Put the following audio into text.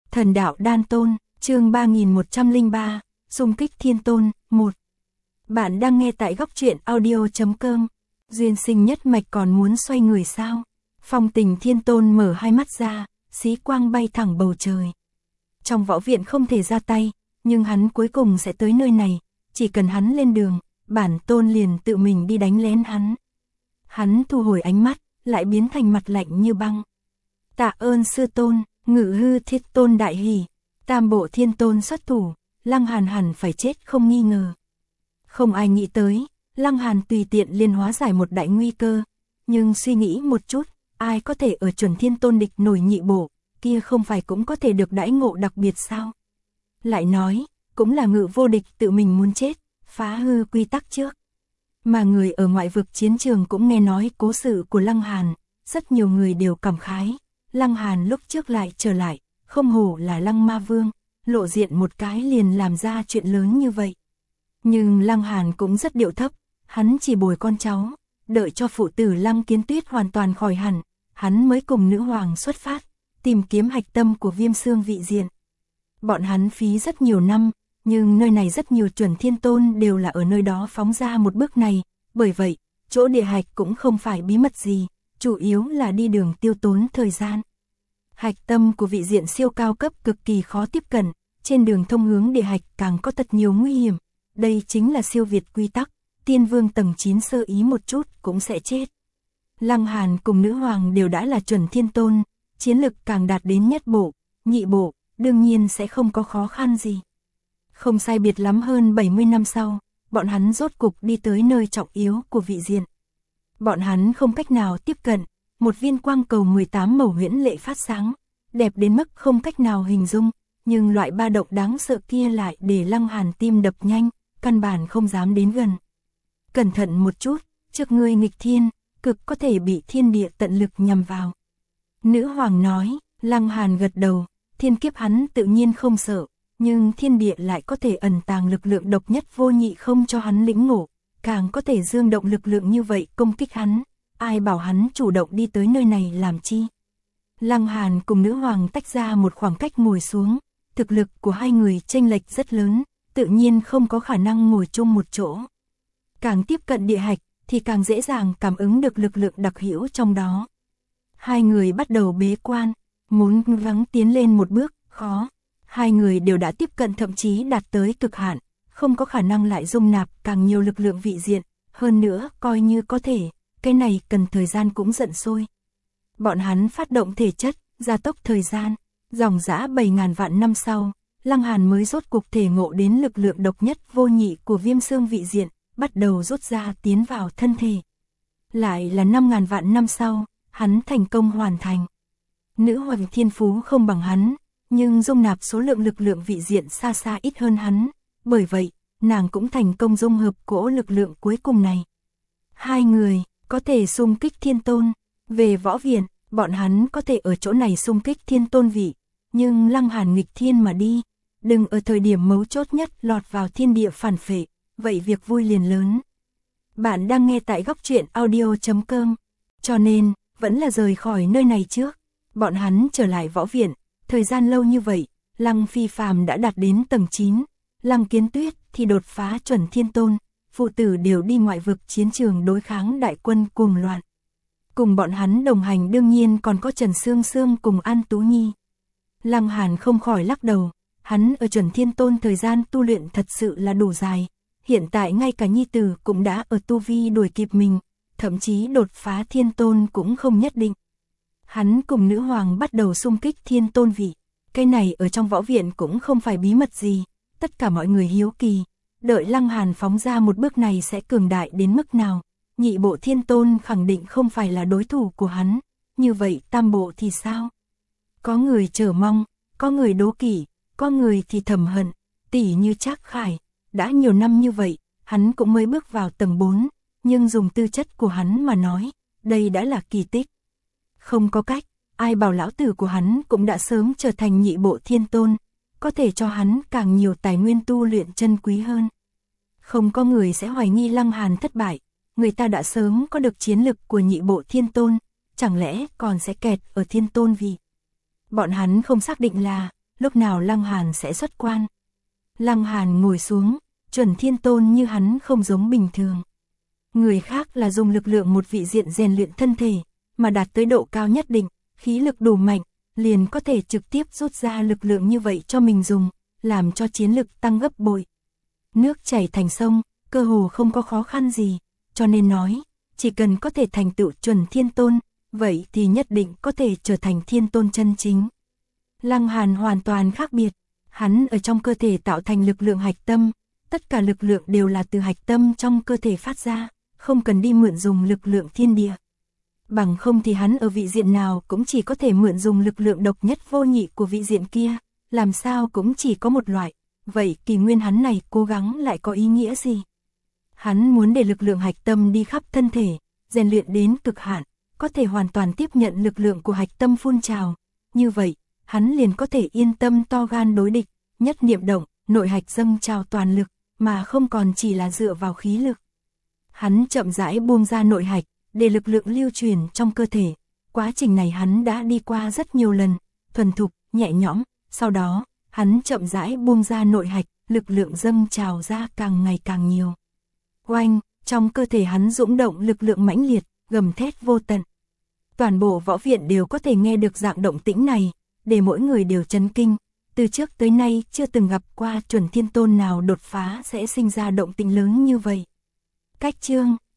Thần đạo đan tôn, chương 3103, xung kích thiên tôn, 1. Bạn đang nghe tại góc truyện audio.com. Duyên sinh nhất mạch còn muốn xoay người sao? Phong Tình Thiên Tôn mở hai mắt ra, xí quang bay thẳng bầu trời. Trong võ viện không thể ra tay, nhưng hắn cuối cùng sẽ tới nơi này, chỉ cần hắn lên đường, bản tôn liền tự mình đi đánh lén hắn. Hắn thu hồi ánh mắt, lại biến thành mặt lạnh như băng. Tạ ơn sư tôn, Ngự Hư Thiết Tôn đại hỉ, Tam Bộ Thiên Tôn xuất thủ, Lăng Hàn hẳn phải chết không nghi ngờ. Không ai nghĩ tới, Lăng Hàn tùy tiện liên hóa giải một đại nguy cơ, nhưng suy nghĩ một chút, ai có thể ở chuẩn thiên tôn địch nổi nhị bộ, kia không phải cũng có thể được đãi ngộ đặc biệt sao? Lại nói, cũng là Ngự vô địch tự mình muốn chết, phá hư quy tắc trước. Mà người ở ngoại vực chiến trường cũng nghe nói cố sự của Lăng Hàn, rất nhiều người đều cảm khái. Lăng Hàn lúc trước lại trở lại, không hổ là Lăng Ma Vương, lộ diện một cái liền làm ra chuyện lớn như vậy. Nhưng Lăng Hàn cũng rất điệu thấp, hắn chỉ bồi con cháu, đợi cho phụ tử Lăng Kiến Tuyết hoàn toàn khỏi hẳn, hắn mới cùng nữ hoàng xuất phát, tìm kiếm hạch tâm của Viêm Xương vị diện. Bọn hắn phí rất nhiều năm, nhưng nơi này rất nhiều chuẩn thiên tôn đều là ở nơi đó phóng ra một bước này, bởi vậy, chỗ địa hạch cũng không phải bí mật gì, chủ yếu là đi đường tiêu tốn thời gian. Hạch tâm của vị diện siêu cao cấp cực kỳ khó tiếp cận, trên đường thông hướng địa hạch càng có thật nhiều nguy hiểm, đây chính là siêu việt quy tắc, tiên vương tầng 9 sơ ý một chút cũng sẽ chết. Lăng Hàn cùng nữ hoàng đều đã là chuẩn thiên tôn, chiến lực càng đạt đến nhất bộ, nhị bộ, đương nhiên sẽ không có khó khăn gì. Không sai biệt lắm hơn 70 năm sau, bọn hắn rốt cục đi tới nơi trọng yếu của vị diện. Bọn hắn không cách nào tiếp cận, một viên quang cầu 18 màu huyễn lệ phát sáng, đẹp đến mức không cách nào hình dung, nhưng loại ba động đáng sợ kia lại để Lăng Hàn tim đập nhanh, căn bản không dám đến gần. Cẩn thận một chút, trước ngươi nghịch thiên, cực có thể bị thiên địa tận lực nhằm vào. Nữ hoàng nói, Lăng Hàn gật đầu, thiên kiếp hắn tự nhiên không sợ, nhưng thiên địa lại có thể ẩn tàng lực lượng độc nhất vô nhị không cho hắn lĩnh ngộ, càng có thể dương động lực lượng như vậy công kích hắn, ai bảo hắn chủ động đi tới nơi này làm chi. Lăng Hàn cùng nữ hoàng tách ra một khoảng cách ngồi xuống, thực lực của hai người chênh lệch rất lớn, tự nhiên không có khả năng ngồi chung một chỗ. Càng tiếp cận địa hạch thì càng dễ dàng cảm ứng được lực lượng đặc hữu trong đó. Hai người bắt đầu bế quan, muốn vắng tiến lên một bước, khó. Hai người đều đã tiếp cận thậm chí đạt tới cực hạn, không có khả năng lại dung nạp càng nhiều lực lượng vị diện, hơn nữa coi như có thể, cái này cần thời gian cũng giận sôi. Bọn hắn phát động thể chất, gia tốc thời gian, dòng dã 7.000 vạn năm sau, Lăng Hàn mới rốt cục thể ngộ đến lực lượng độc nhất vô nhị của Viêm Xương vị diện, bắt đầu rút ra tiến vào thân thể. Lại là 5.000 vạn năm sau, hắn thành công hoàn thành. Nữ hoàng thiên phú không bằng hắn, nhưng dung nạp số lượng lực lượng vị diện xa xa ít hơn hắn, bởi vậy, nàng cũng thành công dung hợp cỗ lực lượng cuối cùng này. Hai người, có thể xung kích thiên tôn, về võ viện, bọn hắn có thể ở chỗ này xung kích thiên tôn vị, nhưng Lăng Hàn nghịch thiên mà đi, đừng ở thời điểm mấu chốt nhất lọt vào thiên địa phản phệ, vậy việc vui liền lớn. Bạn đang nghe tại góc truyện audio.com, cho nên, vẫn là rời khỏi nơi này trước, bọn hắn trở lại võ viện. Thời gian lâu như vậy, Lăng Phi Phàm đã đạt đến tầng 9, Lăng Kiến Tuyết thì đột phá chuẩn thiên tôn, phụ tử đều đi ngoại vực chiến trường đối kháng đại quân cuồng loạn. Cùng bọn hắn đồng hành đương nhiên còn có Trần Sương Sương cùng An Tú Nhi. Lăng Hàn không khỏi lắc đầu, hắn ở chuẩn thiên tôn thời gian tu luyện thật sự là đủ dài, hiện tại ngay cả nhi tử cũng đã ở tu vi đuổi kịp mình, thậm chí đột phá thiên tôn cũng không nhất định. Hắn cùng nữ hoàng bắt đầu xung kích thiên tôn vị, cái này ở trong võ viện cũng không phải bí mật gì, tất cả mọi người hiếu kỳ, đợi Lăng Hàn phóng ra một bước này sẽ cường đại đến mức nào, nhị bộ thiên tôn khẳng định không phải là đối thủ của hắn, như vậy tam bộ thì sao? Có người chờ mong, có người đố kỵ, có người thì thầm hận, tỉ như Trác Khải, đã nhiều năm như vậy, hắn cũng mới bước vào tầng 4, nhưng dùng tư chất của hắn mà nói, đây đã là kỳ tích. Không có cách, ai bảo lão tử của hắn cũng đã sớm trở thành nhị bộ thiên tôn, có thể cho hắn càng nhiều tài nguyên tu luyện chân quý hơn. Không có người sẽ hoài nghi Lăng Hàn thất bại, người ta đã sớm có được chiến lực của nhị bộ thiên tôn, chẳng lẽ còn sẽ kẹt ở thiên tôn vị. Bọn hắn không xác định là lúc nào Lăng Hàn sẽ xuất quan. Lăng Hàn ngồi xuống, Chuẩn Thiên Tôn như hắn không giống bình thường. Người khác là dùng lực lượng một vị diện rèn luyện thân thể, mà đạt tới độ cao nhất định, khí lực đủ mạnh, liền có thể trực tiếp rút ra lực lượng như vậy cho mình dùng, làm cho chiến lực tăng gấp bội. Nước chảy thành sông, cơ hồ không có khó khăn gì, cho nên nói, chỉ cần có thể thành tựu Chuẩn Thiên Tôn, vậy thì nhất định có thể trở thành Thiên Tôn chân chính. Lăng Hàn hoàn toàn khác biệt, hắn ở trong cơ thể tạo thành lực lượng hạch tâm, tất cả lực lượng đều là từ hạch tâm trong cơ thể phát ra, không cần đi mượn dùng lực lượng thiên địa. Bằng không thì hắn ở vị diện nào cũng chỉ có thể mượn dùng lực lượng độc nhất vô nhị của vị diện kia, làm sao cũng chỉ có một loại, vậy kỳ nguyên hắn này cố gắng lại có ý nghĩa gì? Hắn muốn để lực lượng hạch tâm đi khắp thân thể, rèn luyện đến cực hạn, có thể hoàn toàn tiếp nhận lực lượng của hạch tâm phun trào, như vậy, hắn liền có thể yên tâm to gan đối địch, nhất niệm động, nội hạch dâng trào toàn lực, mà không còn chỉ là dựa vào khí lực. Hắn chậm rãi buông ra nội hạch, để lực lượng lưu truyền trong cơ thể. Quá trình này hắn đã đi qua rất nhiều lần, thuần thục, nhẹ nhõm, sau đó, hắn chậm rãi buông ra nội hạch, lực lượng dâng trào ra càng ngày càng nhiều. Oanh, trong cơ thể hắn dũng động lực lượng mãnh liệt, gầm thét vô tận. Toàn bộ võ viện đều có thể nghe được dạng động tĩnh này, để mỗi người đều chấn kinh. Từ trước tới nay chưa từng gặp qua Chuẩn Thiên Tôn nào đột phá sẽ sinh ra động tĩnh lớn như vậy. Cách chương